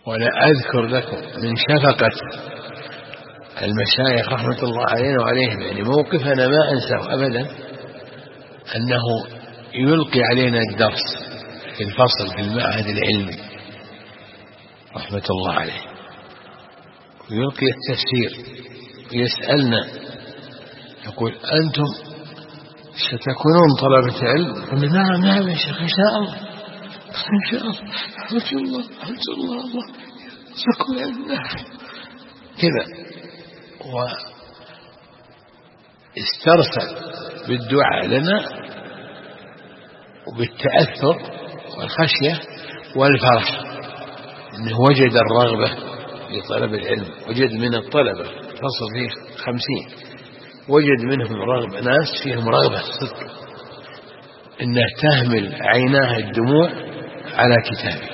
ولا أذكر لكم من شفقة المشايخ رحمة الله علينا وعليهم، يعني موقف أنا ما أنساه أبدا، أنه يلقي علينا الدرس في الفصل في المعهد العلمي رحمة الله عليه، ويلقي التفسير ويسألنا، يقول أنتم ستكونون طلبة علم؟ قلنا نعم نعم يا شيخ إن شاء الله إن شاء الله أرجو الله أرجو الله الله سكون علم كذا. واسترسل بالدعاء لنا وبالتأثر والخشية والفرح، أنه وجد الرغبة في طلب العلم، وجد من الطلبة فصل فيه 50 وجد منهم رغبة، ناس فيهم رغبة صدق، إنه تهمل عيناه الدموع على كتابه.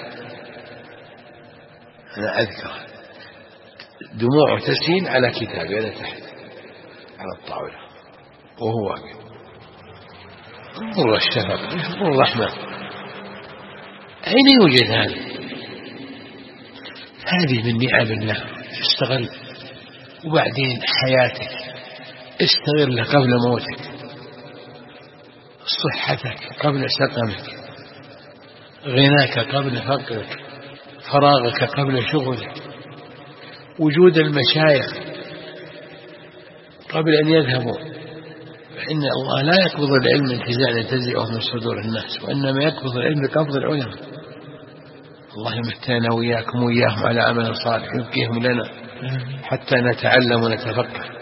أنا أذكر دموع تسيل على كتابه أنا تحت على الطاولة وهو واقف. انظر الشفقة، انظر الرحمة، أين يوجد هذا؟ هذه من نعم الله، استغل. وبعدين حياتك استغل قبل موتك، صحتك قبل سقمك، غناك قبل فقرك، فراغك قبل شغلك، وجود المشايخ قبل أن يذهبوا، فإن الله لا يقبض العلم انتزاعا ينتزعه من صدور الناس، وإنما يقبض العلم بقبض العلماء. الله يمتعنا وإياكم وإياهم على عمل صالح يبقيهم لنا حتى نتعلم ونتفقه.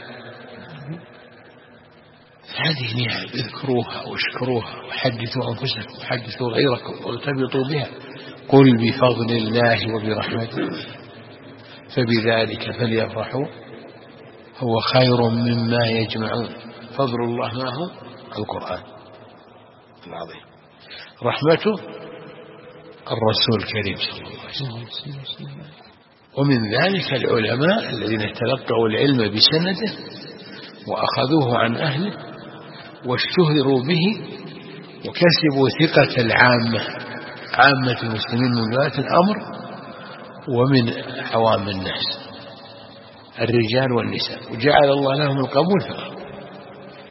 هذه نعم اذكروها واشكروها وحدثوا أنفسكم وحدثوا غيركم وارتبطوا بها. قل بفضل الله وبرحمته فبذلك فليفرحوا هو خير مما يجمعون. فضل الله ما هو؟ القرآن العظيم، رحمته الرسول الكريم صلى الله عليه وسلم، ومن ذلك العلماء الذين تلقوا العلم بسنده وأخذوه عن أهله واشتهروا به وكسبوا ثقة العامة، عامة المسلمين من ولاة الأمر ومن عوام الناس الرجال والنساء، وجعل الله لهم القبول